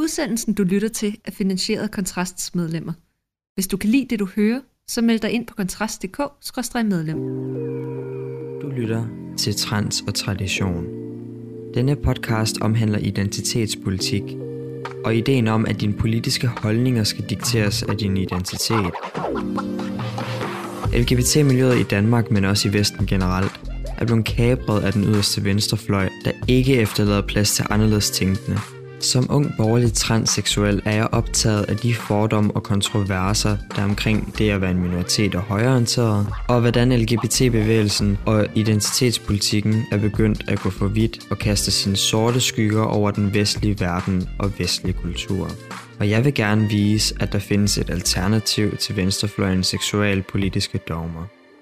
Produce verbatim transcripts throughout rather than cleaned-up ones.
Udsendelsen, du lytter til, er finansieret af Kontrasts medlemmer. Hvis du kan lide det, du hører, så meld dig ind på kontrast punktum d k skråstreg medlem. Du lytter til Trans og Tradition. Denne podcast omhandler identitetspolitik og ideen om, at dine politiske holdninger skal dikteres af din identitet. L G B T-miljøet i Danmark, men også i Vesten generelt, er blevet kapret af den yderste venstrefløj, der ikke efterlader plads til anderledes tænkende. Som ung borgerlig transseksuel er jeg optaget af de fordomme og kontroverser, der er omkring det at være en minoritet og højreorienteret, og hvordan L G B T-bevægelsen og identitetspolitikken er begyndt at gå for vidt og kaste sine sorte skygger over den vestlige verden og vestlig kultur. Og jeg vil gerne vise, at der findes et alternativ til venstrefløjens seksualpolitiske dogmer.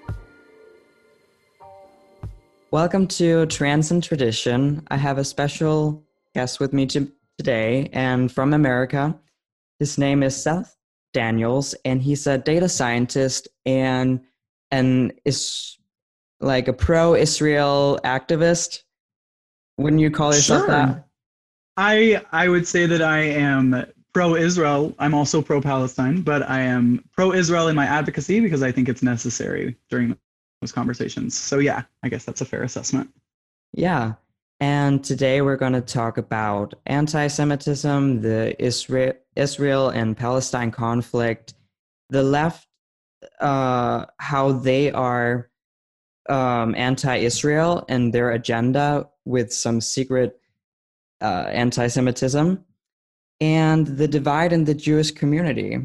Welcome to Trans and Tradition. I have a special guest with me to today, and from America. His name is Seth Daniels, and he's a data scientist and and is like a pro-Israel activist. Wouldn't you call yourself Sure. that? I I would say that I am pro-Israel. I'm also pro-Palestine, but I am pro-Israel in my advocacy because I think it's necessary during those conversations. So yeah, I guess that's a fair assessment. Yeah. And today we're going to talk about anti-Semitism, the Israel, Israel and Palestine conflict, the left, uh, how they are um, anti-Israel and their agenda with some secret uh, anti-Semitism, and the divide in the Jewish community.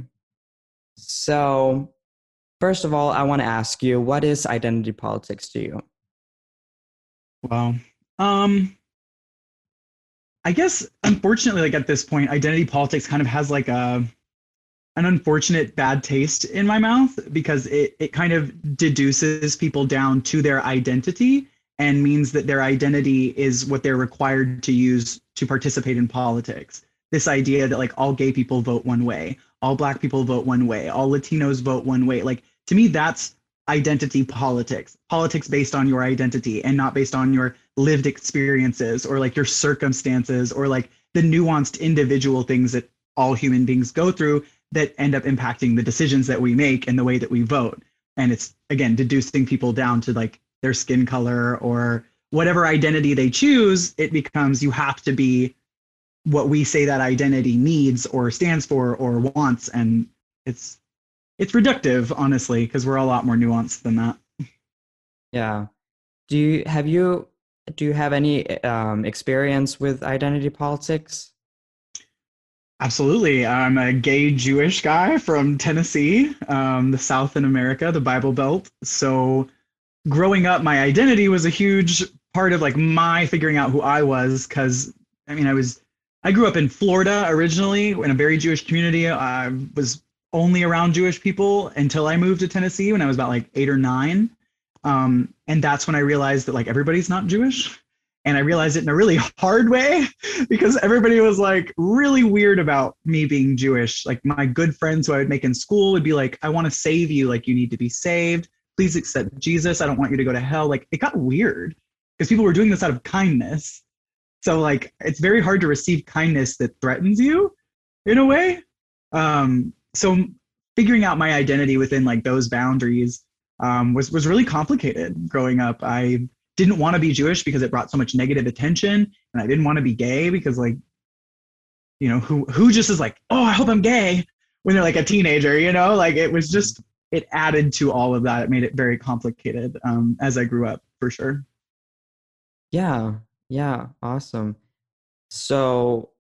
So, first of all, I want to ask you, what is identity politics to you? Wow. Um, I guess, unfortunately, like at this point, identity politics kind of has like a an unfortunate bad taste in my mouth because it, it kind of deduces people down to their identity and means that their identity is what they're required to use to participate in politics. This idea that like all gay people vote one way, all black people vote one way, all Latinos vote one way. Like to me, that's identity politics, politics based on your identity and not based on your lived experiences or like your circumstances or like the nuanced individual things that all human beings go through that end up impacting the decisions that we make and the way that we vote. And it's, again, deducing people down to like their skin color or whatever identity they choose. It becomes you have to be what we say that identity needs or stands for or wants. And it's It's reductive, honestly, because we're a lot more nuanced than that. Yeah. Do you have you do you have any um, experience with identity politics? Absolutely. I'm a gay Jewish guy from Tennessee, um, the South in America, the Bible Belt. So growing up, my identity was a huge part of like my figuring out who I was, because I mean, I was I grew up in Florida originally in a very Jewish community. I was only around Jewish people until I moved to Tennessee when I was about like eight or nine. Um, and that's when I realized that like everybody's not Jewish. And I realized it in a really hard way because everybody was like really weird about me being Jewish. Like my good friends who I would make in school would be like, I want to save you. Like you need to be saved. Please accept Jesus. I don't want you to go to hell. Like it got weird because people were doing this out of kindness. So like, it's very hard to receive kindness that threatens you in a way. Um, So figuring out my identity within like those boundaries um, was, was really complicated growing up. I didn't want to be Jewish because it brought so much negative attention, and I didn't want to be gay because like, you know, who who just is like, oh, I hope I'm gay when they're like a teenager, you know, like it was just, it added to all of that. It made it very complicated um, as I grew up, for sure. Yeah, yeah, awesome. So,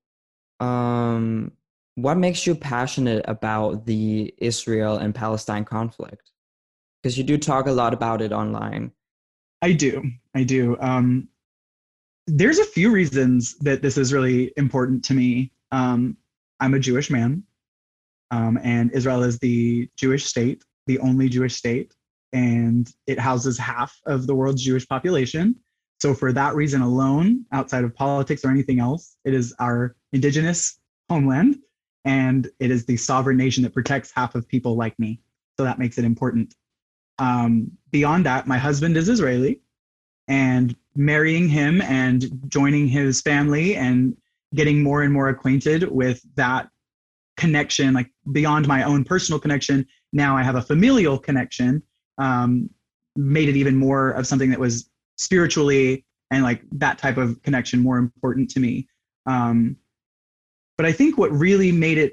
um, what makes you passionate about the Israel and Palestine conflict? Because you do talk a lot about it online. I do. I do. Um, there's a few reasons that this is really important to me. Um, I'm a Jewish man, um, and Israel is the Jewish state, the only Jewish state, and it houses half of the world's Jewish population. So for that reason alone, outside of politics or anything else, it is our indigenous homeland. And it is the sovereign nation that protects half of people like me. So that makes it important. Um, beyond that, my husband is Israeli, and marrying him and joining his family and getting more and more acquainted with that connection, like beyond my own personal connection, now I have a familial connection, um, made it even more of something that was spiritually and like that type of connection more important to me. Um, but I think what really made it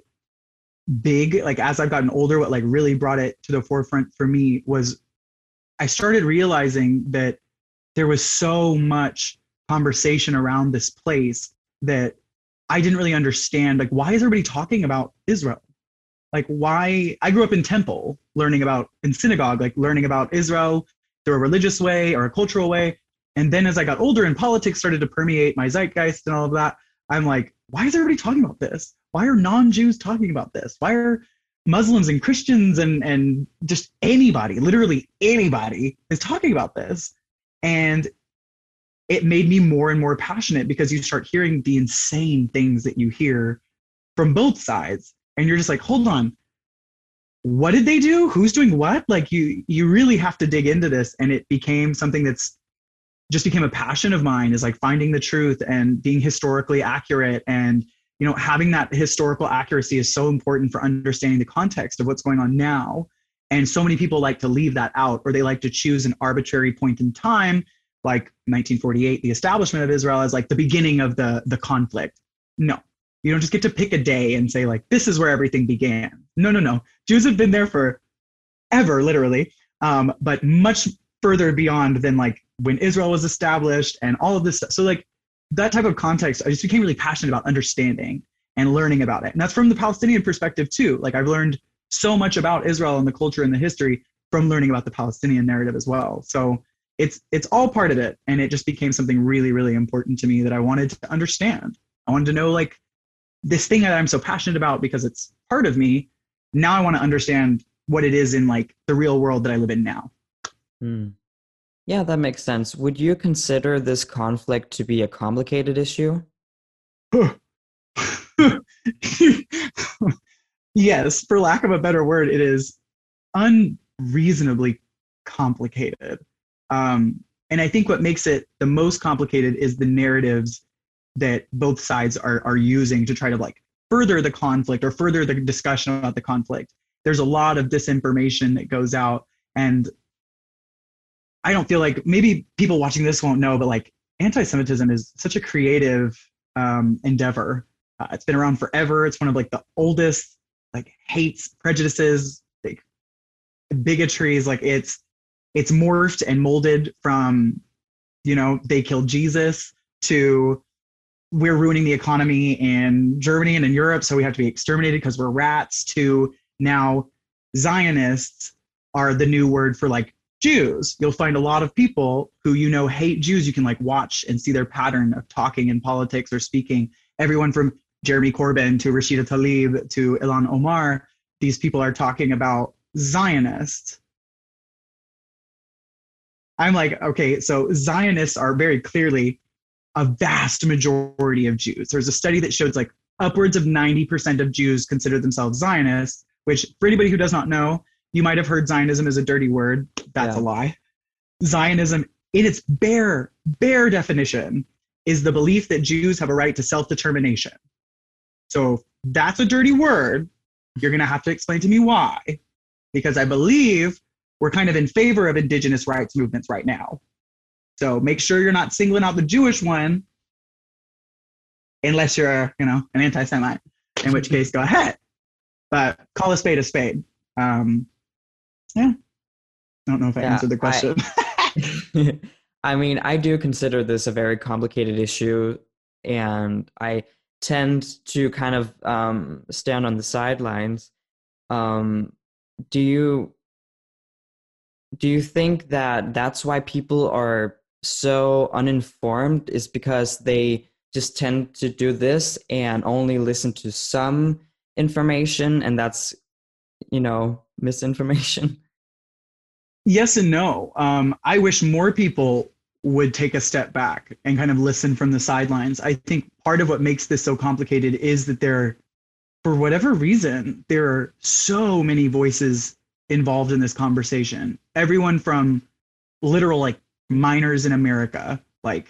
big, like as I've gotten older, what like really brought it to the forefront for me was I started realizing that there was so much conversation around this place that I didn't really understand. Like, why is everybody talking about Israel? Like, why? I grew up in temple, learning about, in synagogue, like learning about Israel through a religious way or a cultural way. And then as I got older and politics started to permeate my zeitgeist and all of that, I'm like, why is everybody talking about this? Why are non-Jews talking about this? Why are Muslims and Christians and, and just anybody, literally anybody is talking about this? And it made me more and more passionate because you start hearing the insane things that you hear from both sides. And you're just like, hold on, what did they do? Who's doing what? Like you, you really have to dig into this. And it became something that's just became a passion of mine, is like finding the truth and being historically accurate. And, you know, having that historical accuracy is so important for understanding the context of what's going on now. And so many people like to leave that out, or they like to choose an arbitrary point in time, like nineteen forty-eight, the establishment of Israel, as like the beginning of the, the conflict. No, you don't just get to pick a day and say like, this is where everything began. No, no, no. Jews have been there for ever, literally, um, but much further beyond than like when Israel was established and all of this stuff. So like that type of context, I just became really passionate about understanding and learning about it. And that's from the Palestinian perspective too. Like I've learned so much about Israel and the culture and the history from learning about the Palestinian narrative as well. So it's it's all part of it. And it just became something really, really important to me that I wanted to understand. I wanted to know like this thing that I'm so passionate about because it's part of me. Now I want to understand what it is in like the real world that I live in now. Hmm. Yeah, that makes sense. Would you consider this conflict to be a complicated issue? Yes, for lack of a better word, it is unreasonably complicated. Um, and I think what makes it the most complicated is the narratives that both sides are are using to try to like further the conflict or further the discussion about the conflict. There's a lot of disinformation that goes out, and I don't feel like, maybe people watching this won't know, but like anti-Semitism is such a creative um, endeavor. Uh, it's been around forever. It's one of like the oldest like hates, prejudices, like bigotries. Like it's it's morphed and molded from, you know, they killed Jesus to we're ruining the economy in Germany and in Europe, so we have to be exterminated because we're rats, to now Zionists are the new word for like Jews. You'll find a lot of people who, you know, hate Jews. You can like watch and see their pattern of talking in politics or speaking. Everyone from Jeremy Corbyn to Rashida Tlaib to Ilhan Omar, these people are talking about Zionists. I'm like, okay, so Zionists are very clearly a vast majority of Jews. There's a study that shows like upwards of ninety percent of Jews consider themselves Zionists, which for anybody who does not know, you might have heard Zionism as a dirty word. That's yeah. a lie. Zionism, in its bare, bare definition, is the belief that Jews have a right to self-determination. So that's a dirty word. You're going to have to explain to me why. Because I believe we're kind of in favor of indigenous rights movements right now. So make sure you're not singling out the Jewish one, unless you're, you know, an anti-Semite, in which case go ahead. But call a spade a spade. Um, yeah. I don't know if I yeah, answered the question. I, I mean, I do consider this a very complicated issue, and I tend to kind of um, stand on the sidelines. Um, do you do you think that that's why people are so uninformed, is because they just tend to do this and only listen to some information, and that's, you know, misinformation? Yes and no. Um, I wish more people would take a step back and kind of listen from the sidelines. I think part of what makes this so complicated is that there, for whatever reason, there are so many voices involved in this conversation. Everyone from literal like miners in America, like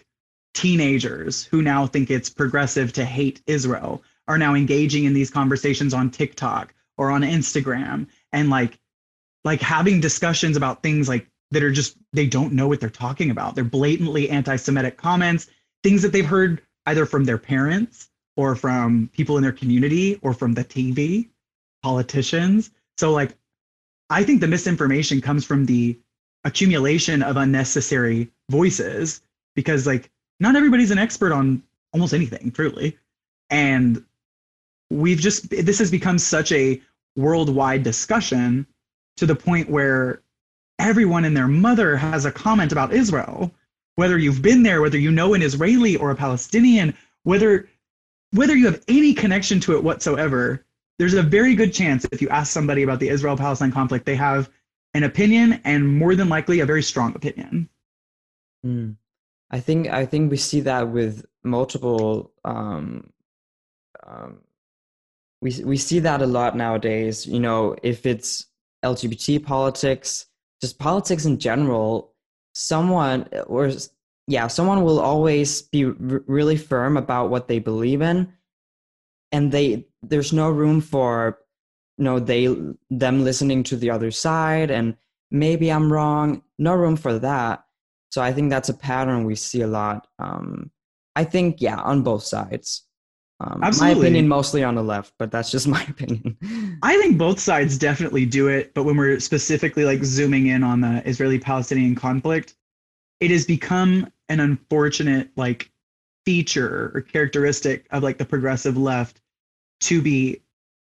teenagers who now think it's progressive to hate Israel are now engaging in these conversations on TikTok or on Instagram, and like like having discussions about things like that are just, they don't know what they're talking about. They're blatantly anti-Semitic comments, things that they've heard either from their parents or from people in their community or from the T V, politicians. So like, I think the misinformation comes from the accumulation of unnecessary voices, because like not everybody's an expert on almost anything, truly. And we've just, this has become such a worldwide discussion to the point where everyone and their mother has a comment about Israel, whether you've been there, whether you know an Israeli or a Palestinian, whether whether you have any connection to it whatsoever. There's a very good chance if you ask somebody about the Israel-Palestine conflict, they have an opinion, and more than likely a very strong opinion. Mm. I think I think we see that with multiple. Um, um, we we see that a lot nowadays. You know, if it's L G B T politics, just politics in general, someone or yeah, someone will always be r- really firm about what they believe in, and they there's no room for, you know, they them listening to the other side and maybe I'm wrong. No room for that. So I think that's a pattern we see a lot. Um, I think yeah, on both sides. Um, my opinion mostly on the left, but that's just my opinion. I think both sides definitely do it, but when we're specifically like zooming in on the Israeli-Palestinian conflict, it has become an unfortunate like feature or characteristic of like the progressive left to be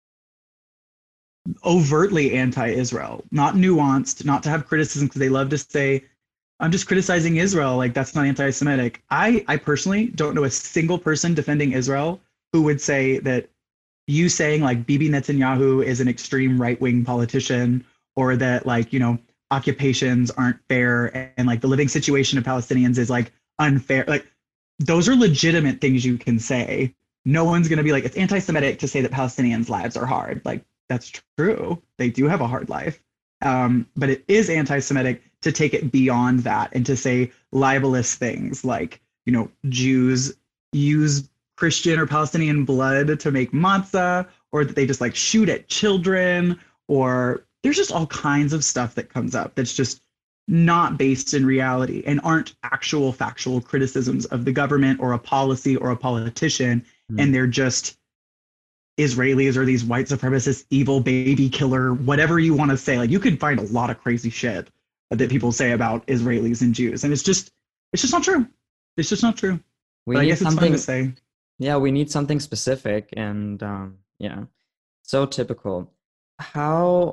overtly anti-Israel, not nuanced, not to have criticism, because they love to say, I'm just criticizing Israel, like that's not anti-Semitic. I, I personally don't know a single person defending Israel who would say that you saying like Bibi Netanyahu is an extreme right-wing politician, or that like, you know, occupations aren't fair, and, and like the living situation of Palestinians is like unfair. Like those are legitimate things you can say. No one's going to be like, it's anti-Semitic to say that Palestinians' lives are hard. Like that's true. They do have a hard life. Um, but it is anti-Semitic to take it beyond that and to say libelous things like, you know, Jews use Christian or Palestinian blood to make matzah, or that they just like shoot at children, or there's just all kinds of stuff that comes up that's just not based in reality and aren't actual factual criticisms of the government or a policy or a politician. Mm. And they're just Israelis or these white supremacist, evil baby killer, whatever you want to say. Like you could find a lot of crazy shit that people say about Israelis and Jews. And it's just, it's just not true. It's just not true. We but need I guess something, it's fun to say. Yeah, we need something specific, and um, yeah, so typical. How,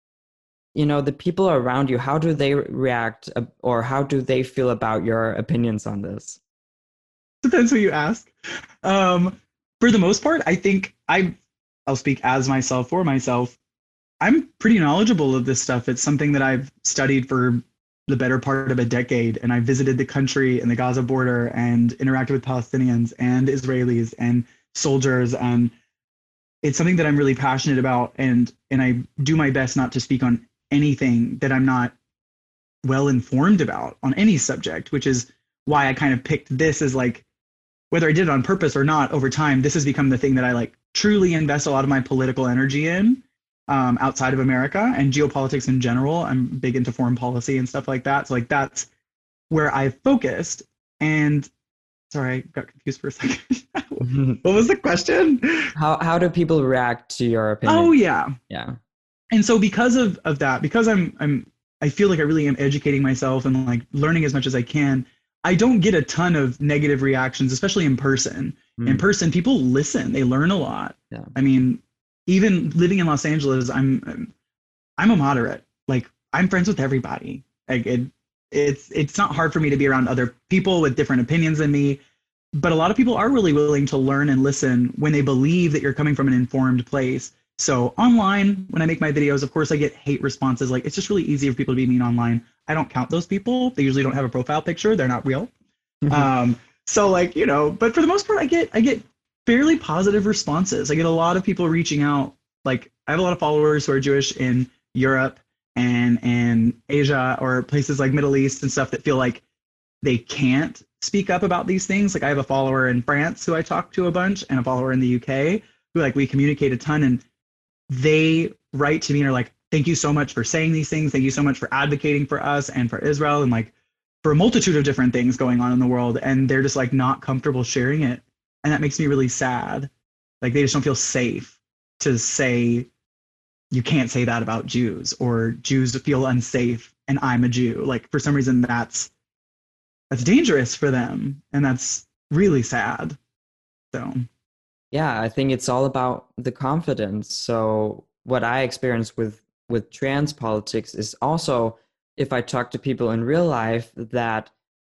you know, the people around you, how do they react, uh, or how do they feel about your opinions on this? Depends who you ask. Um, for the most part, I think I, I'll speak as myself for myself. I'm pretty knowledgeable of this stuff. It's something that I've studied for the better part of a decade, and I visited the country and the Gaza border and interacted with Palestinians and Israelis and soldiers, and it's something that I'm really passionate about, and and I do my best not to speak on anything that I'm not well informed about on any subject, which is why I kind of picked this as like, whether I did it on purpose or not, over time this has become the thing that I like truly invest a lot of my political energy in. Um, outside of America and geopolitics in general. I'm big into foreign policy and stuff like that. So like that's where I've focused. And sorry, I got confused for a second. What was the question? How how do people react to your opinion? Oh yeah. Yeah. And so because of, of that, because I'm I'm I feel like I really am educating myself and like learning as much as I can, I don't get a ton of negative reactions, especially in person. Mm. In person, people listen, they learn a lot. Yeah. I mean, even living in Los Angeles, I'm I'm a moderate. Like I'm friends with everybody. Like it, it's it's not hard for me to be around other people with different opinions than me. But a lot of people are really willing to learn and listen when they believe that you're coming from an informed place. So online, when I make my videos, of course I get hate responses. Like it's just really easy for people to be mean online. I don't count those people. They usually don't have a profile picture. They're not real. um, so like, you know, but for the most part, I get I get fairly positive responses. I get a lot of people reaching out. Like I have a lot of followers who are Jewish in Europe and and Asia or places like Middle East and stuff that feel like they can't speak up about these things. Like I have a follower in France who I talk to a bunch, and a follower in the U K who like we communicate a ton, and they write to me and are like, thank you so much for saying these things. Thank you so much for advocating for us and for Israel and like for a multitude of different things going on in the world. And they're just like not comfortable sharing it. And that makes me really sad. Like they just don't feel safe to say, you can't say that about Jews, or Jews feel unsafe and I'm a Jew. Like for some reason that's, that's dangerous for them. And that's really sad. So. Yeah, I think it's all about the confidence. So what I experience with, with trans politics is also, if I talk to people in real life that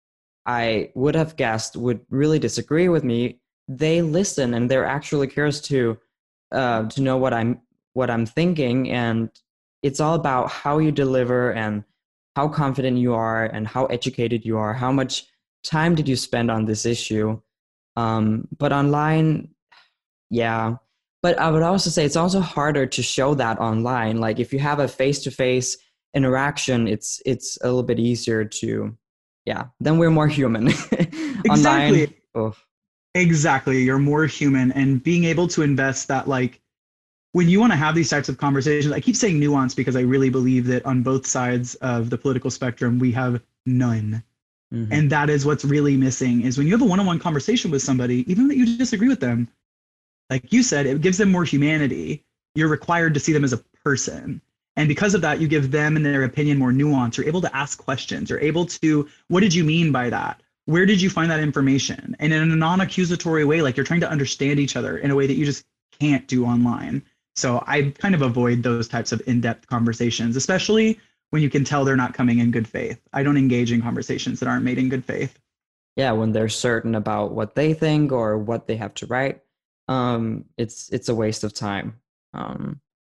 I would have guessed would really disagree with me, they listen and they're actually curious to uh, to know what I'm what I'm thinking. And it's all about how you deliver and how confident you are and how educated you are. How much time did you spend on this issue? Um, but online, yeah. But I would also say it's also harder to show that online. Like if you have a face-to-face interaction, it's it's a little bit easier to, yeah. Then we're more human. Exactly. Online, oh. Exactly. You're more human, and being able to invest that, like, when you want to have these types of conversations, I keep saying nuance because I really believe that on both sides of the political spectrum, we have none. Mm-hmm. And that is what's really missing, is when you have a one-on-one conversation with somebody, even that you disagree with them, like you said, it gives them more humanity. You're required to see them as a person. And because of that, you give them and their opinion more nuance. You're able to ask questions. You're able to, what did you mean by that? Where did you find that information? And in a non-accusatory way, like you're trying to understand each other in a way that you just can't do online. So I kind of avoid those types of in-depth conversations, especially when you can tell they're not coming in good faith. I don't engage in conversations that aren't made in good faith. Yeah, when they're certain about what they think or what they have to write, um, it's it's a waste of time. Um,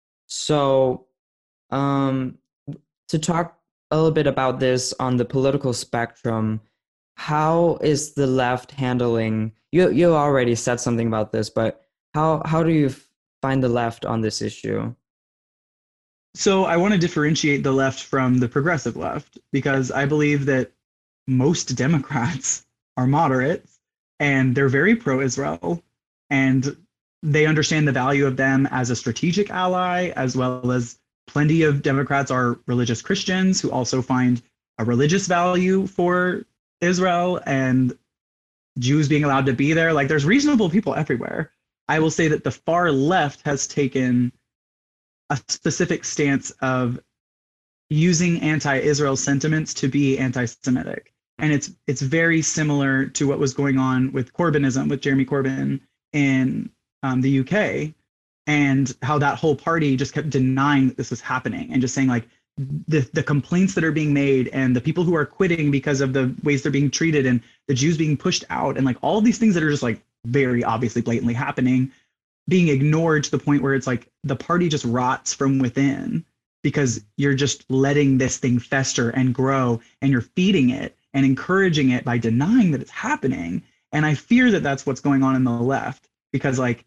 so um, to talk a little bit about this on the political spectrum, how is the left handling, you you already said something about this, but how how do you find the left on this issue? So I want to differentiate the left from the progressive left, because I believe that most Democrats are moderates and they're very pro-Israel, and they understand the value of them as a strategic ally, as well as plenty of Democrats are religious Christians who also find a religious value for Israel and Jews being allowed to be there. Like there's reasonable people everywhere. I will say that the far left has taken a specific stance of using anti-Israel sentiments to be anti-Semitic. And it's it's very similar to what was going on with Corbynism, with Jeremy Corbyn in um, the U K, and how that whole party just kept denying that this was happening and just saying like the, the complaints that are being made and the people who are quitting because of the ways they're being treated and the Jews being pushed out and like all of these things that are just like very obviously blatantly happening, being ignored to the point where it's like the party just rots from within because you're just letting this thing fester and grow and you're feeding it and encouraging it by denying that it's happening. And I fear that that's what's going on in the left, because like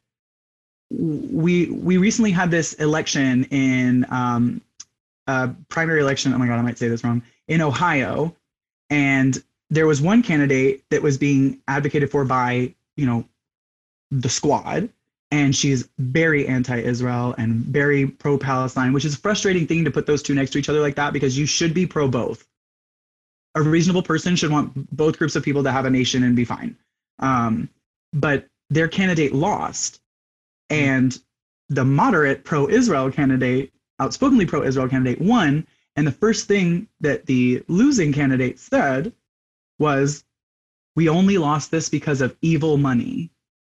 we we recently had this election in um, a primary election. Oh my God, I might say this wrong, in Ohio. And there was one candidate that was being advocated for by, you know, the squad. And she's very anti-Israel and very pro-Palestine, which is a frustrating thing to put those two next to each other like that, because you should be pro both. A reasonable person should want both groups of people to have a nation and be fine. Um, but their candidate lost. And the moderate pro-Israel candidate, outspokenly pro-Israel candidate, won. And the first thing that the losing candidate said was, "We only lost this because of evil money."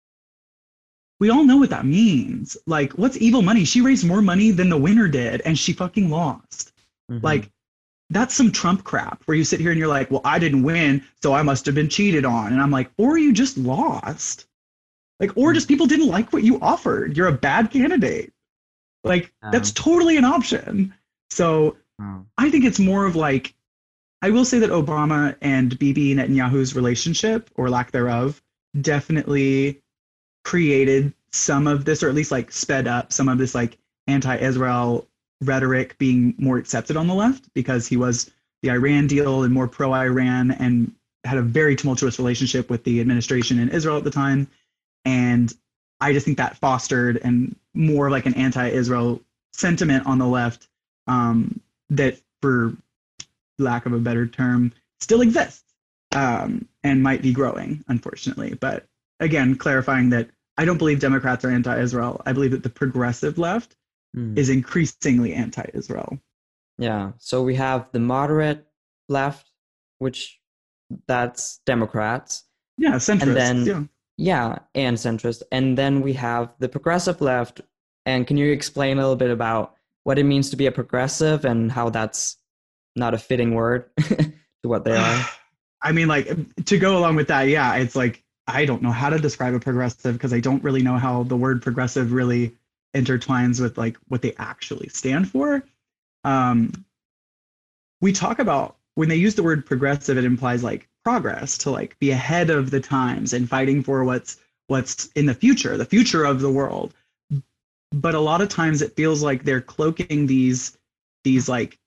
We all know what that means. Like, what's evil money? She raised more money than the winner did, and she fucking lost. Mm-hmm. Like, that's some Trump crap where you sit here and you're like, well, I didn't win, so I must have been cheated on. And I'm like, or you just lost. Like, or just people didn't like what you offered. You're a bad candidate. Like, um, that's totally an option. So um, I think it's more of like, I will say that Obama and Bibi Netanyahu's relationship, or lack thereof, definitely created some of this, or at least like sped up some of this like anti-Israel rhetoric being more accepted on the left, because he was the Iran deal and more pro-Iran, and had a very tumultuous relationship with the administration in Israel at the time. And I just think that fostered and more like an anti-Israel sentiment on the left um, that, for lack of a better term, still exists um, and might be growing, unfortunately. But again, clarifying that I don't believe Democrats are anti-Israel. I believe that the progressive left mm. is increasingly anti-Israel. Yeah. So we have the moderate left, which that's Democrats. Yeah, centrist. And then, yeah. yeah, and centrist. And then we have the progressive left. And can you explain a little bit about what it means to be a progressive and how that's not a fitting word to what they are? I mean, like, to go along with that, yeah, it's like, I don't know how to describe a progressive because I don't really know how the word progressive really intertwines with like what they actually stand for. Um, we talk about, when they use the word progressive, it implies like progress, to like be ahead of the times and fighting for what's what's in the future, the future of the world. But a lot of times it feels like they're cloaking these these like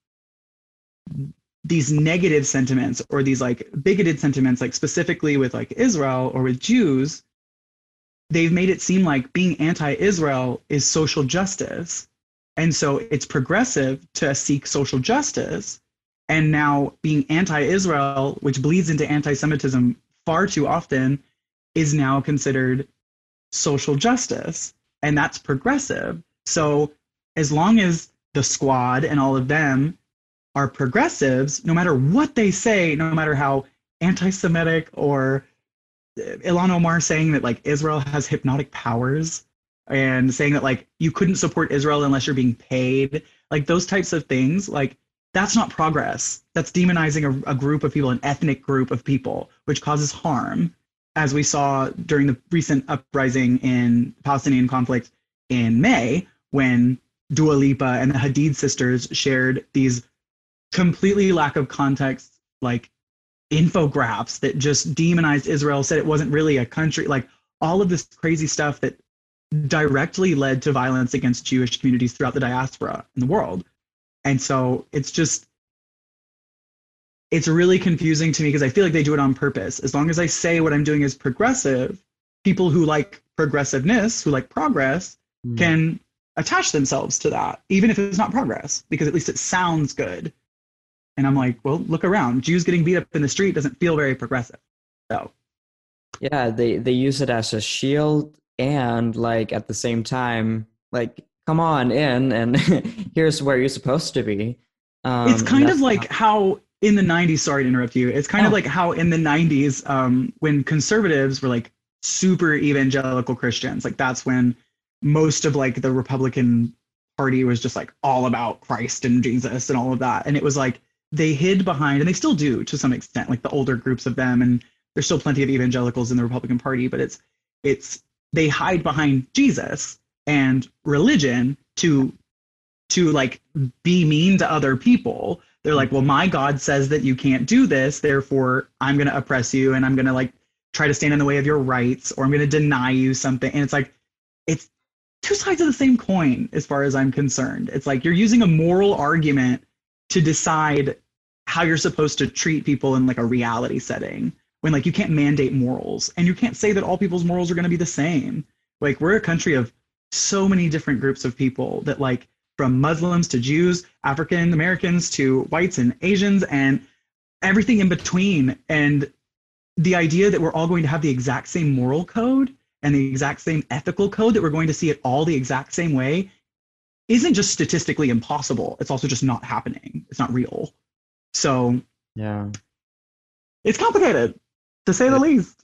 these negative sentiments or these like bigoted sentiments, like specifically with like Israel or with Jews. They've made it seem like being anti-Israel is social justice. And so it's progressive to seek social justice. And now being anti-Israel, which bleeds into anti-Semitism far too often, is now considered social justice. And that's progressive. So as long as the Squad and all of them are progressives, no matter what they say, no matter how anti-Semitic, or Ilhan Omar saying that like Israel has hypnotic powers and saying that like you couldn't support Israel unless you're being paid, like those types of things, like that's not progress. That's demonizing a, a group of people, an ethnic group of people, which causes harm, as we saw during the recent uprising in Palestinian conflict in May, when Dua Lipa and the Hadid sisters shared these completely lack of context, like infographics that just demonized Israel, said it wasn't really a country, like all of this crazy stuff that directly led to violence against Jewish communities throughout the diaspora in the world. And so it's just, it's really confusing to me because I feel like they do it on purpose. As long as I say what I'm doing is progressive, people who like progressiveness, who like progress, mm. can attach themselves to that, even if it's not progress, because at least it sounds good. And I'm like, well, look around. Jews getting beat up in the street doesn't feel very progressive. So, yeah, they, they use it as a shield, and like at the same time, like, come on in and here's where you're supposed to be. Um, it's kind of like not- how in the nineties, sorry to interrupt you, it's kind oh. of like how in the nineties, um, when conservatives were like super evangelical Christians, like that's when most of like the Republican Party was just like all about Christ and Jesus and all of that. And it was like they hid behind, and they still do to some extent, like the older groups of them, and there's still plenty of evangelicals in the Republican Party, but it's it's they hide behind Jesus and religion to to like be mean to other people. They're like, well, my God says that you can't do this, therefore I'm going to oppress you, and I'm going to like try to stand in the way of your rights, or I'm going to deny you something. And it's like, it's two sides of the same coin as far as I'm concerned. It's like you're using a moral argument to decide how you're supposed to treat people in like a reality setting, when like you can't mandate morals, and you can't say that all people's morals are going to be the same. Like, we're a country of so many different groups of people, that like from Muslims to Jews, African Americans to whites and Asians and everything in between. And the idea that we're all going to have the exact same moral code and the exact same ethical code, that we're going to see it all the exact same way, isn't just statistically impossible. It's also just not happening. It's not real. So yeah, it's complicated, to say the least.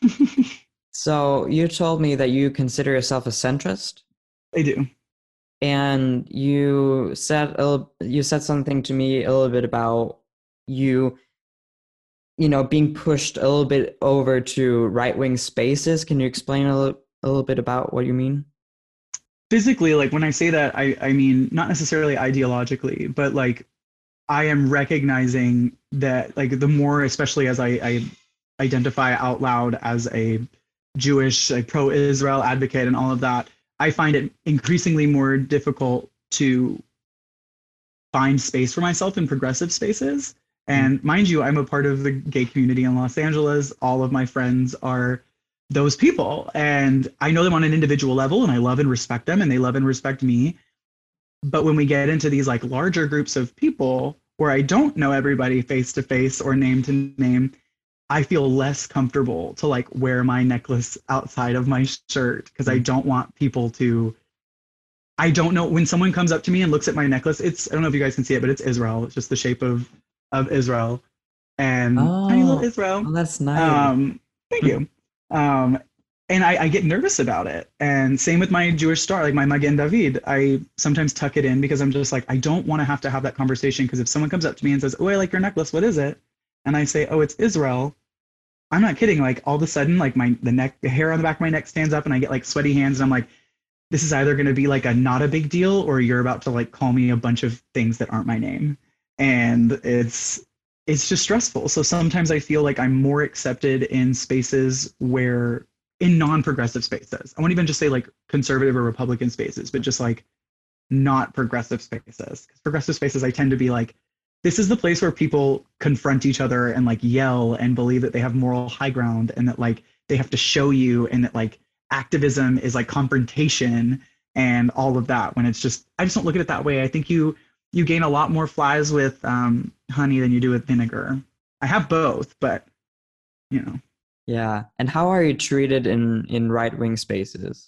So you told me that you consider yourself a centrist. I do. And you said a little, you said something to me a little bit about you, you know, being pushed a little bit over to right-wing spaces. Can you explain a little, a little bit about what you mean? Physically, like when I say that, I, I mean, not necessarily ideologically, but like I am recognizing that, like, the more, especially as I, I identify out loud as a Jewish, like, pro-Israel advocate and all of that, I find it increasingly more difficult to find space for myself in progressive spaces. And mind you, I'm a part of the gay community in Los Angeles. All of my friends are those people. And I know them on an individual level and I love and respect them and they love and respect me. But when we get into these like larger groups of people where I don't know everybody face to face or name to name, I feel less comfortable to like wear my necklace outside of my shirt because I don't want people to. I don't know when someone comes up to me and looks at my necklace. It's I don't know if you guys can see it, but it's Israel. It's just the shape of of Israel, and Oh, tiny little Israel. oh, that's nice. Um, thank you. Um, and I, I get nervous about it. And same with my Jewish star, like my Magen David. I sometimes tuck it in because I'm just like, I don't want to have to have that conversation. Because if someone comes up to me and says, "Oh, I like your necklace. What is it?" And I say, "Oh, it's Israel." I'm not kidding. Like all of a sudden, like my the neck, the hair on the back of my neck stands up, and I get like sweaty hands. And I'm like, this is either going to be like a not a big deal, or you're about to like call me a bunch of things that aren't my name. And it's it's just stressful. So sometimes I feel like I'm more accepted in spaces where in non-progressive spaces. I won't even just say like conservative or Republican spaces, but just like not progressive spaces. Because progressive spaces I tend to be like, this is the place where people confront each other and like yell and believe that they have moral high ground and that like they have to show you and that like activism is like confrontation and all of that, when it's just I just don't look at it that way. I think you you gain a lot more flies with um, honey than you do with vinegar. I have both, but you know. Yeah. And how are you treated in in right-wing spaces?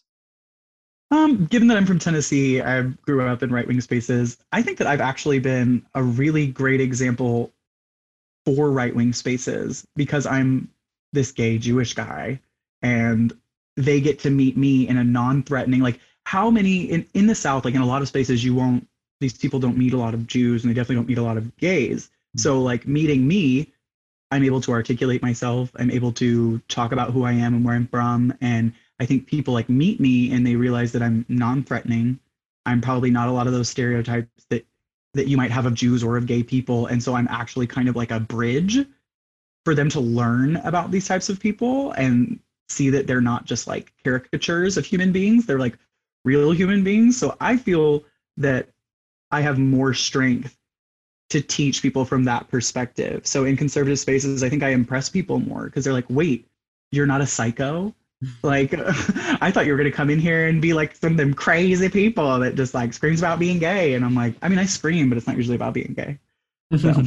Um, given that I'm from Tennessee, I grew up in right-wing spaces. I think that I've actually been a really great example for right-wing spaces because I'm this gay Jewish guy and they get to meet me in a non-threatening, like how many in, in the South, like in a lot of spaces, you won't, these people don't meet a lot of Jews and they definitely don't meet a lot of gays. Mm-hmm. So like meeting me, I'm able to articulate myself. I'm able to talk about who I am and where I'm from. And I think people like meet me and they realize that I'm non-threatening. I'm probably not a lot of those stereotypes that that you might have of Jews or of gay people. And so I'm actually kind of like a bridge for them to learn about these types of people and see that they're not just like caricatures of human beings. They're like real human beings. So I feel that I have more strength to teach people from that perspective. So in conservative spaces, I think I impress people more because they're like, wait, you're not a psycho? Like, I thought you were going to come in here and be like some of them crazy people that just like screams about being gay. And I'm like, I mean, I scream, but it's not usually about being gay. So,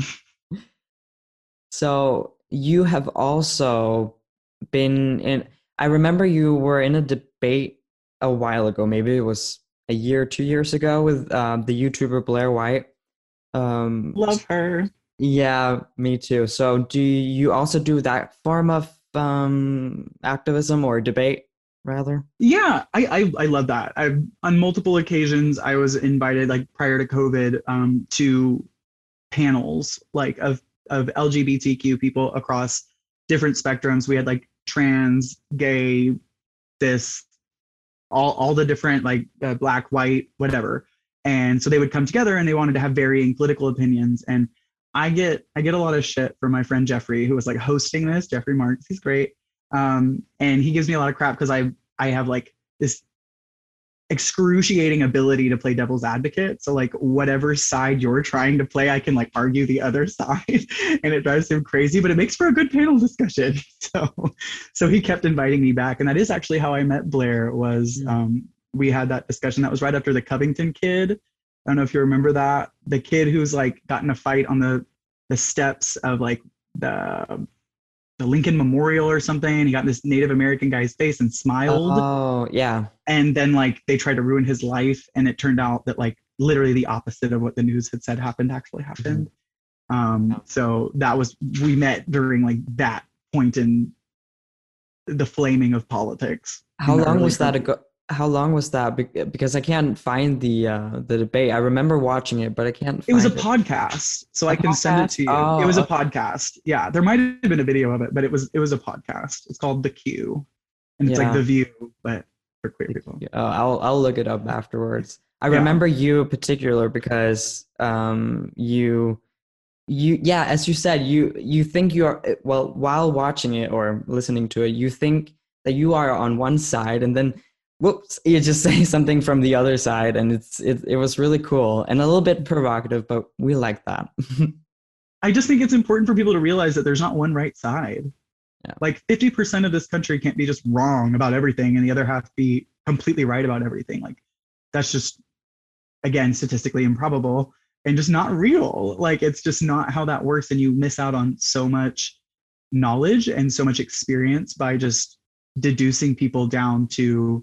so you have also been in, I remember you were in a debate a while ago, maybe it was a year, two years ago with um, the YouTuber Blair White. Um, Love her. Yeah, me too. So do you also do that form of um, activism or debate, rather? Yeah, I, I, I love that. I've on multiple occasions, I was invited, like prior to COVID, um, to panels like of, of L G B T Q people across different spectrums. We had like trans, gay, cis, all, all the different like uh, black, white, whatever. And so they would come together and they wanted to have varying political opinions. And I get I get a lot of shit from my friend Jeffrey, who was like hosting this. Jeffrey Marks, he's great. Um, and he gives me a lot of crap because I I have like this excruciating ability to play devil's advocate. So like whatever side you're trying to play, I can like argue the other side, and it drives him crazy. But it makes for a good panel discussion. So so he kept inviting me back, and that is actually how I met Blair. Was um, we had that discussion. That was right after the Covington kid. I don't know if you remember that. The kid who's like got in a fight on the the steps of like the the Lincoln Memorial or something. He got in this Native American guy's face and smiled. Oh, yeah. And then like they tried to ruin his life, and it turned out that like literally the opposite of what the news had said happened actually happened. Mm-hmm. Um, so that was, we met during like that point in the flaming of politics. How long was that ago? How long was that? Because I can't find the uh, the debate. I remember watching it, but I can't find it. Was a it. podcast, so a I can podcast? send it to you. Oh, it was a okay. podcast. Yeah, there might have been a video of it, but it was it was a podcast. It's called The Q, and it's Yeah. like The View, but for queer people. Uh, I'll I'll look it up afterwards. I Yeah. remember you in particular because um you you yeah, as you said, you you think you are, well, while watching it or listening to it, you think that you are on one side, and then whoops, you just say something from the other side, and it's it it was really cool and a little bit provocative, but we like that. I just think it's important for people to realize that there's not one right side. Yeah. Like fifty percent of this country can't be just wrong about everything and the other half be completely right about everything. Like that's just, again, statistically improbable and just not real. Like it's just not how that works. And you miss out on so much knowledge and so much experience by just deducing people down to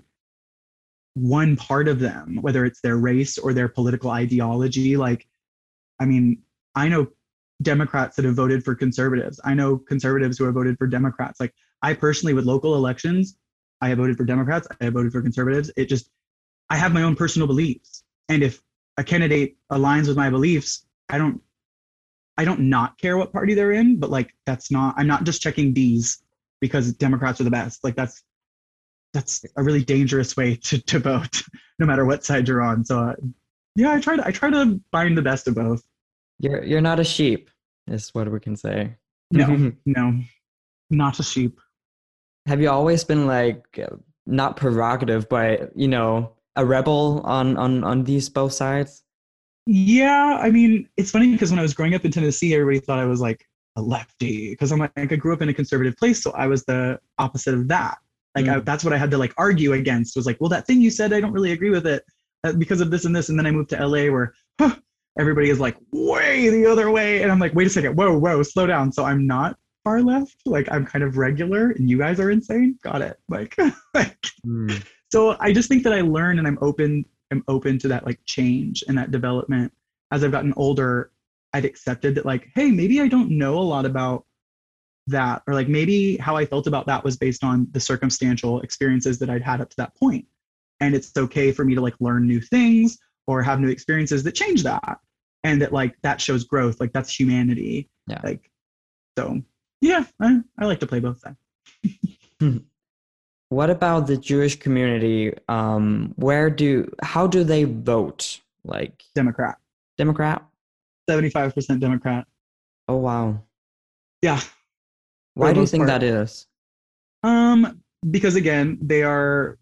one part of them, whether it's their race or their political ideology. Like, I mean, I know Democrats that have voted for conservatives. I know conservatives who have voted for Democrats. Like I personally, with local elections, I have voted for Democrats. I have voted for conservatives. It just, I have my own personal beliefs. And if a candidate aligns with my beliefs, I don't, I don't not care what party they're in, but like, that's not, I'm not just checking D's because Democrats are the best. Like that's, that's a really dangerous way to, to vote, no matter what side you're on. So uh, yeah, I try to, I try to find the best of both. You're you're not a sheep, is what we can say. No, no, not a sheep. Have you always been like not provocative, but you know, a rebel on on on these both sides? Yeah, I mean, it's funny because when I was growing up in Tennessee, everybody thought I was like a lefty because I'm like I grew up in a conservative place, so I was the opposite of that. Like Mm. I, that's what I had to like argue against. Was like, well, that thing you said, I don't really agree with it uh, because of this and this. And then I moved to L A where huh, everybody is like way the other way, and I'm like, wait a second, whoa, whoa, slow down. So I'm not far left. Like I'm kind of regular, and you guys are insane. Got it. Like, like Mm. so I just think that I learn, and I'm open. I'm open to that like change and that development. As I've gotten older, I've accepted that like, hey, maybe I don't know a lot about that, or like maybe how I felt about that was based on the circumstantial experiences that I'd had up to that point. And it's okay for me to like learn new things or have new experiences that change that. And that like that shows growth, like that's humanity. Yeah. Like, so yeah, I, I like to play both sides. What about the Jewish community? Um, where do how do they vote? Like Democrat, Democrat? seventy-five percent Democrat. Oh wow. Yeah. Why the do you most think part. that is? Um, because again, they are,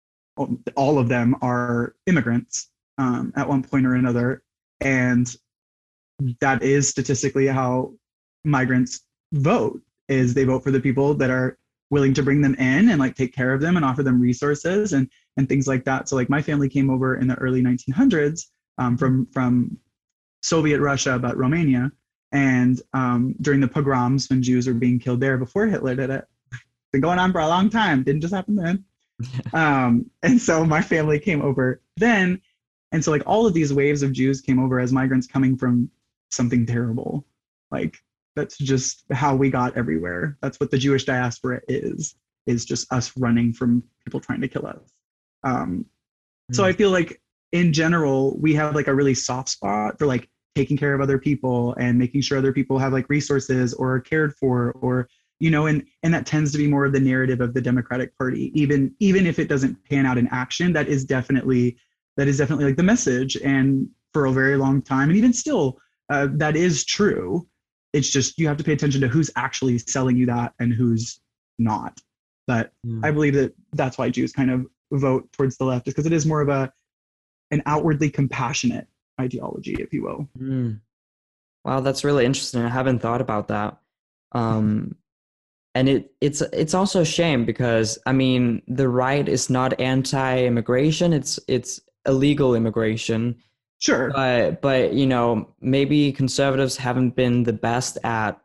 all of them are immigrants um, at one point or another. And that is statistically how migrants vote, is they vote for the people that are willing to bring them in and like take care of them and offer them resources and, and things like that. So like my family came over in the early nineteen hundreds um, from, from Soviet Russia, but Romania. And um, during the pogroms, when Jews were being killed there before Hitler did it, been going on for a long time. Didn't just happen then. um, and so my family came over then. And so like all of these waves of Jews came over as migrants coming from something terrible. Like that's just how we got everywhere. That's what the Jewish diaspora is, is just us running from people trying to kill us. Um, mm. So I feel like in general, we have like a really soft spot for like taking care of other people and making sure other people have like resources or are cared for, or, you know, and, and that tends to be more of the narrative of the Democratic Party. Even, even if it doesn't pan out in action, that is definitely, that is definitely like the message. And for a very long time, and even still, uh, that is true. It's just, you have to pay attention to who's actually selling you that and who's not. But mm. I believe that that's why Jews kind of vote towards the left, is because it is more of a, an outwardly compassionate ideology, if you will. Mm. Wow, that's really interesting. I haven't thought about that. Um, and it it's it's also a shame because I mean the right is not anti-immigration; it's it's illegal immigration. Sure, but but you know maybe conservatives haven't been the best at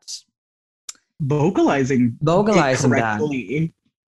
vocalizing vocalizing that. correctly.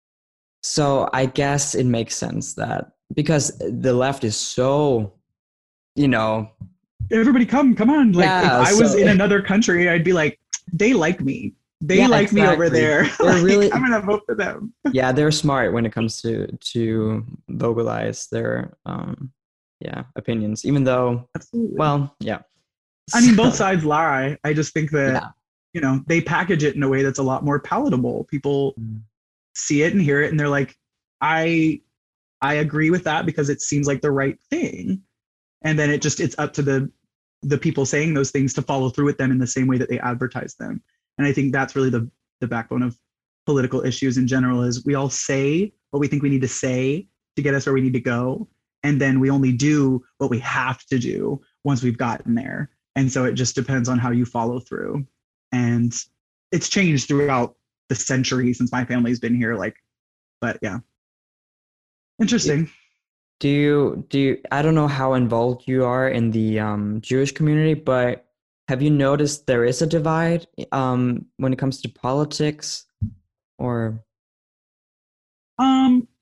So I guess it makes sense that because the left is so, you know, everybody come, come on. Like yeah, if I so, was in another country, I'd be like, they like me. They yeah, like exactly. me over there. They're like, really, I'm gonna vote for them. Yeah, they're smart when it comes to to vocalize their um yeah opinions, even though Absolutely. Well, yeah. I mean, both sides lie. I just think that yeah. you know they package it in a way that's a lot more palatable. People mm. see it and hear it, and they're like, I I agree with that because it seems like the right thing. And then it just it's up to the the people saying those things to follow through with them in the same way that they advertise them. And I think that's really the the backbone of political issues in general, is we all say what we think we need to say to get us where we need to go. And then we only do what we have to do once we've gotten there. And so it just depends on how you follow through. And it's changed throughout the century since my family's been here. Like, but yeah. Interesting. Do you do you, I don't know how involved you are in the um, Jewish community, but have you noticed there is a divide um, when it comes to politics, or? Um,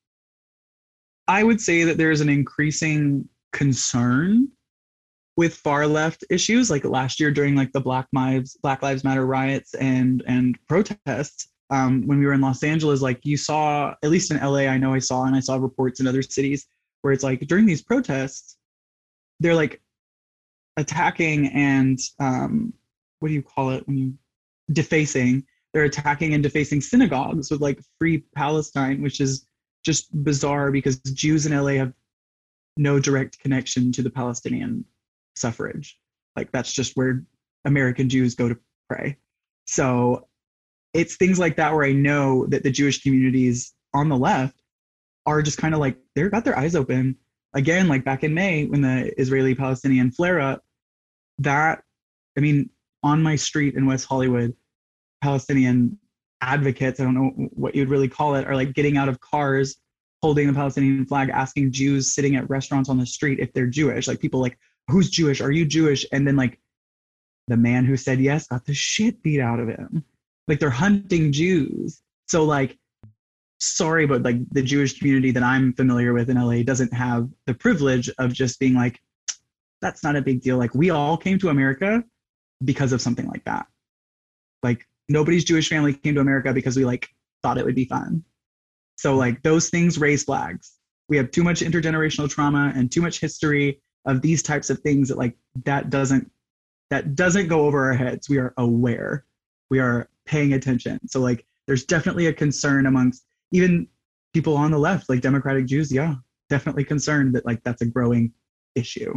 I would say that there's an increasing concern with far left issues, like last year during like the Black Lives Black Lives Matter riots and and protests. Um, when we were in Los Angeles, like you saw, at least in L A, I know I saw, and I saw reports in other cities where it's like during these protests, they're like attacking and um, what do you call it when you defacing? They're attacking and defacing synagogues with like Free Palestine, which is just bizarre because Jews in L A have no direct connection to the Palestinian suffrage. Like that's just where American Jews go to pray. So it's things like that where I know that the Jewish communities on the left are just kind of like, they've got their eyes open. Again, like back in May when the Israeli-Palestinian flare-up, that, I mean, on my street in West Hollywood, Palestinian advocates, I don't know what you'd really call it, are like getting out of cars, holding the Palestinian flag, asking Jews sitting at restaurants on the street if they're Jewish. Like people like, who's Jewish? Are you Jewish? And then like the man who said yes got the shit beat out of him. Like they're hunting Jews. So like, sorry, but like the Jewish community that I'm familiar with in L A doesn't have the privilege of just being like, that's not a big deal. Like we all came to America because of something like that. Like nobody's Jewish family came to America because we like thought it would be fun. So like those things raise flags. We have too much intergenerational trauma and too much history of these types of things that like that doesn't that doesn't go over our heads. We are aware. We are paying attention. So like there's definitely a concern amongst even people on the left, like Democratic Jews, yeah, definitely concerned that like that's a growing issue.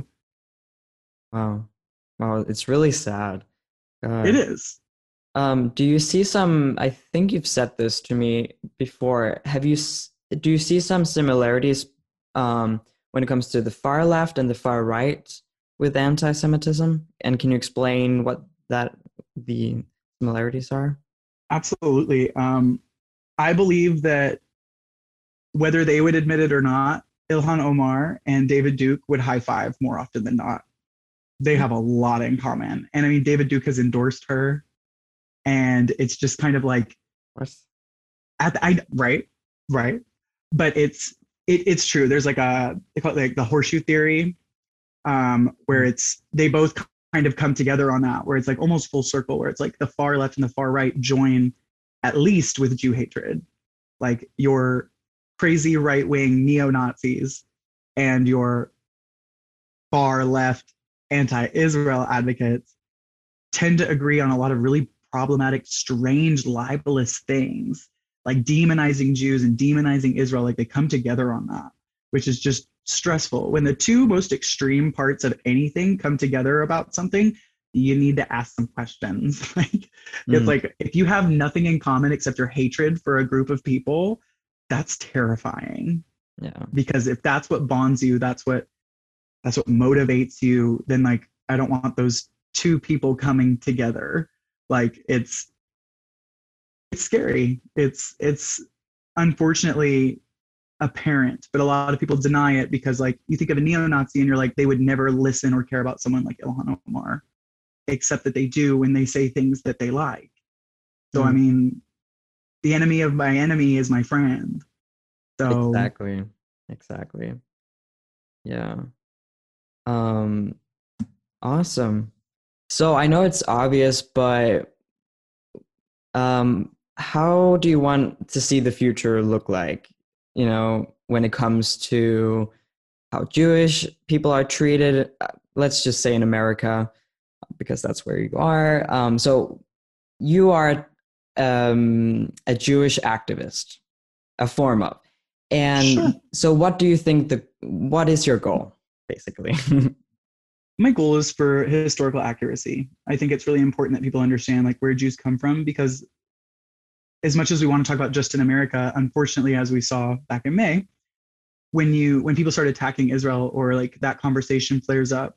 Wow. Wow, it's really sad. God. It is. Um, do you see some, I think you've said this to me before. Have you, do you see some similarities um, when it comes to the far left and the far right with anti-Semitism? And can you explain what that, the similarities are? Absolutely. Um, I believe that whether they would admit it or not, Ilhan Omar and David Duke would high five more often than not. They have a lot in common. And I mean, David Duke has endorsed her. And it's just kind of like, at the, I, right, right. But it's it, it's true. There's like a, they call it like the horseshoe theory, um, where it's, they both kind of come together on that, where it's like almost full circle, where it's like the far left and the far right join at least with Jew hatred. Like your crazy right-wing neo-Nazis and your far left anti-Israel advocates tend to agree on a lot of really problematic, strange, libelous things, like demonizing Jews and demonizing Israel. Like they come together on that, which is just stressful. When the two most extreme parts of anything come together about something, you need to ask some questions. Like mm. it's like if you have nothing in common except your hatred for a group of people, that's terrifying. Yeah. Because if that's what bonds you, that's what that's what motivates you, then like I don't want those two people coming together. Like it's it's scary. It's it's unfortunately apparent, but a lot of people deny it because like you think of a neo-Nazi and you're like, they would never listen or care about someone like Ilhan Omar, except that they do when they say things that they like. So mm. I mean, the enemy of my enemy is my friend. So exactly, exactly. Yeah. Um. Awesome. So I know it's obvious, but um, how do you want to see the future look like? You know, when it comes to how Jewish people are treated, let's just say in America, because that's where you are. Um, so you are um, a Jewish activist, a form of. And sure. So what do you think the, what is your goal, basically? My goal is for historical accuracy. I think it's really important that people understand like where Jews come from, because as much as we want to talk about just in America, unfortunately, as we saw back in May, when you when people start attacking Israel or like that conversation flares up,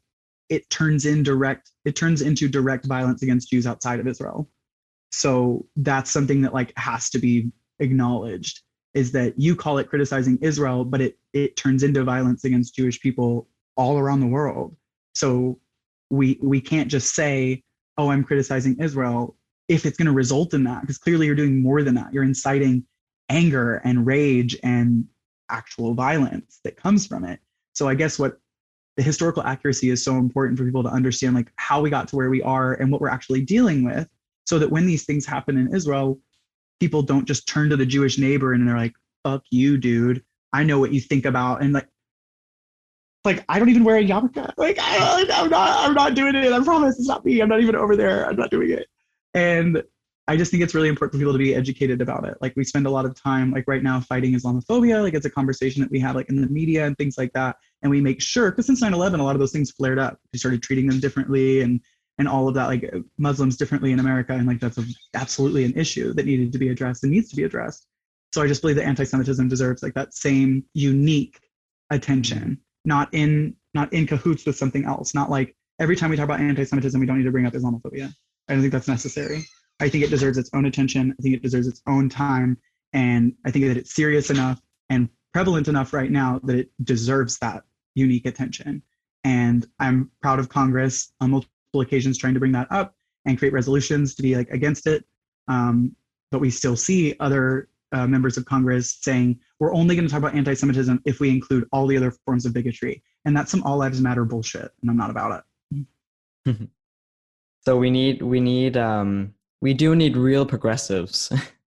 it turns in direct it turns into direct violence against Jews outside of Israel. So that's something that like has to be acknowledged, is that you call it criticizing Israel, but it it turns into violence against Jewish people all around the world. So we we can't just say, oh, I'm criticizing Israel, if it's going to result in that, because clearly you're doing more than that. You're inciting anger and rage and actual violence that comes from it. So I guess what the historical accuracy is so important for people to understand, like how we got to where we are and what we're actually dealing with, so that when these things happen in Israel, people don't just turn to the Jewish neighbor and they're like, fuck you, dude. I know what you think about. And like, like I don't even wear a yarmulke. Like I, I'm not, I'm not doing it. I promise it's not me. I'm not even over there. I'm not doing it. And I just think it's really important for people to be educated about it. Like we spend a lot of time, like right now, fighting Islamophobia. Like it's a conversation that we have like in the media and things like that. And we make sure, because since nine eleven, a lot of those things flared up. We started treating them differently and and all of that, like Muslims differently in America. And like that's a, absolutely an issue that needed to be addressed and needs to be addressed. So I just believe that anti-Semitism deserves like that same unique attention, not in not in cahoots with something else. Not like every time we talk about anti-Semitism, we don't need to bring up Islamophobia. I don't think that's necessary. I think it deserves its own attention. I think it deserves its own time. And I think that it's serious enough and prevalent enough right now that it deserves that unique attention. And I'm proud of Congress on multiple occasions trying to bring that up and create resolutions to be like against it. Um, but we still see other uh, members of Congress saying, we're only going to talk about anti-Semitism if we include all the other forms of bigotry. And that's some all lives matter bullshit. And I'm not about it. So we need, we need, um, we do need real progressives.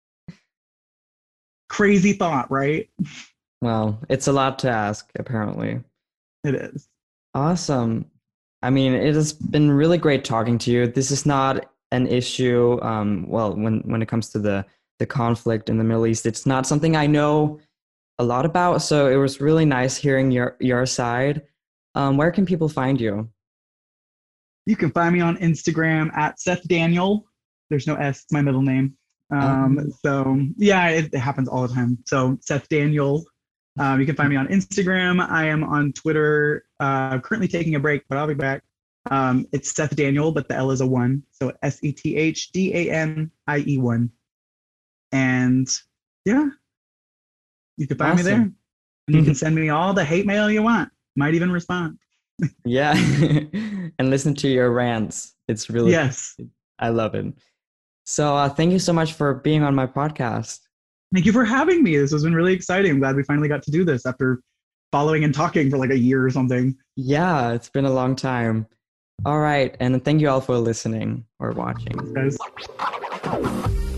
Crazy thought, right? Well, it's a lot to ask, apparently. It is. Awesome. I mean, it has been really great talking to you. This is not an issue, um, well, when, when it comes to the, the conflict in the Middle East, it's not something I know a lot about. So it was really nice hearing your, your side. Um, where can people find you? You can find me on Instagram at Seth Daniel. There's no S, it's my middle name. Um, um, so yeah, it, it happens all the time. So Seth Daniel. Um, you can find me on Instagram. I am on Twitter, uh, currently taking a break, but I'll be back. Um, it's Seth Daniel, but the L is a one. So S E T H D A N I E one. And yeah, you can find awesome. me there. And you can send me all the hate mail you want. Might even respond. Yeah. And listen to your rants. It's really, yes, I love it. So uh, thank you so much for being on my podcast. Thank you for having me. This has been really exciting. I'm glad we finally got to do this after following and talking for like a year or something. Yeah, it's been a long time. All right. And thank you all for listening or watching. Thanks, guys.